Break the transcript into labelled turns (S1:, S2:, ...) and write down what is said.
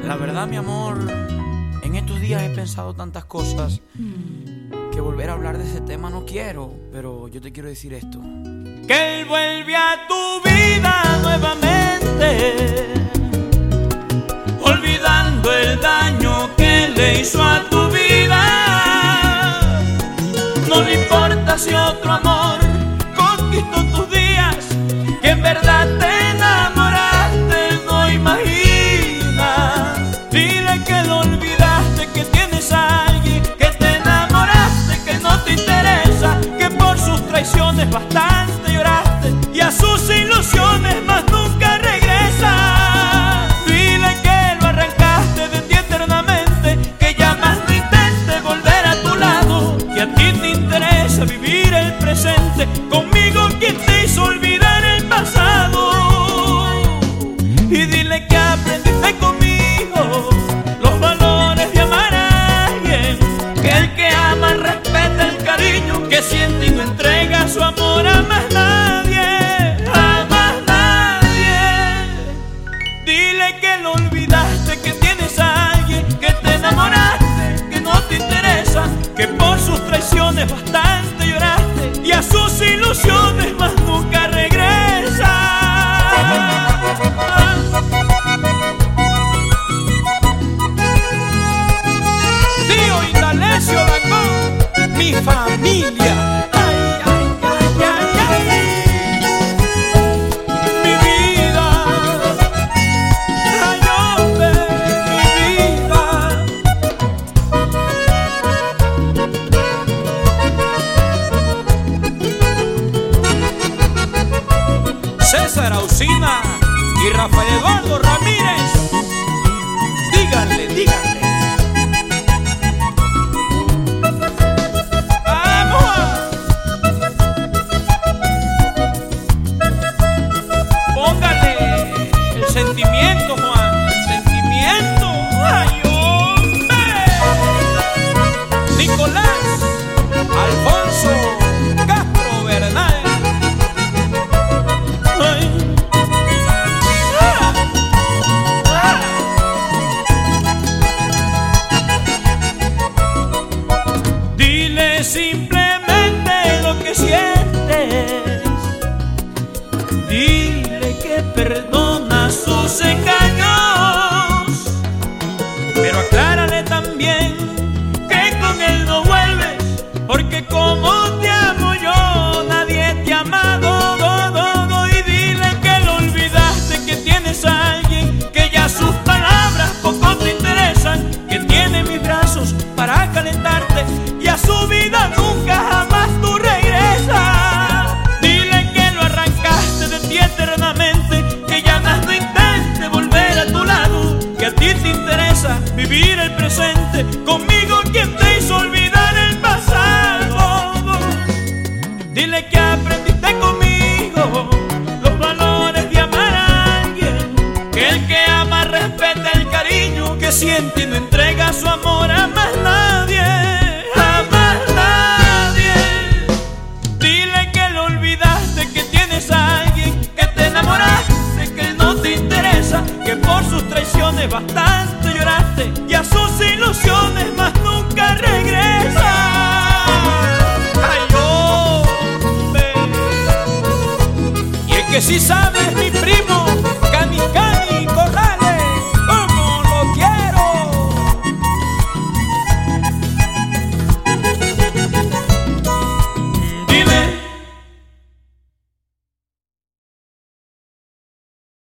S1: La verdad, mi amor, en estos días he pensado tantas cosas que volver a hablar de ese tema no quiero, pero yo te quiero decir esto: que él vuelve a tu vida nuevamente, olvidando el daño que le hizo a tu vida. No le importa si otro amor conquistó tus días, que en verdad te enamoraste, no imaginas. Dile que lo olvidaste, que tienes a alguien, que te enamoraste, que no te interesa, que por sus traiciones bastante lloraste y a sus ilusiones más nunca regresa. Dile que lo arrancaste de ti eternamente, que ya más no intente volver a tu lado, que a ti te interesa vivir el presente, conmigo quien te hizo olvidar el pasado. Y dile que aprendiste conmigo los valores de amar a alguien, que el que ama respeta el cariño que siente y no entrega su amor a más nadie, a más nadie. Dile que lo olvidaste, que tienes a alguien, que te enamoraste, que no te interesa, que por sus traiciones bastante lloraste y a sus ilusiones más nunca regresa. Tío Indalecio Dangond, mi familia. Ay, ay, ay, ay, ay. Mi vida, ay, hombre, mi vida. César Ausina y Rafael Eduardo Ramírez, díganle, díganle. ¡Vamos! Póngale el sentimiento, Juan, el sentimiento. ¡Ay, hombre! Nicolás Alfonso Castro Bernal. Dile simplemente lo que sientes, dile que perdona sus engaños, pero aclárale también que con él no vuelves, porque como te amo yo, nadie te ha amado. Y dile que lo olvidaste, que tienes a alguien, que ya sus palabras poco te interesan, que tiene mis brazos para calentarte y a su vida nunca jamás tú regresas. Dile que lo arrancaste de ti eternamente, que ya más no intente volver a tu lado, que a ti te interesa vivir el presente, conmigo quien te hizo olvidar el pasado. Dile que aprendiste conmigo los valores de amar a alguien, que el que ama respeta el cariño que siente y no entrega su amor a más nadie, a más nadie. Dile que lo olvidaste, que tienes a alguien, que te enamoraste, que no te interesa, que por sus traiciones bastante lloraste y a sus ilusiones más nunca regresa. Ay, hombre. Y es que si sabes, mi primo,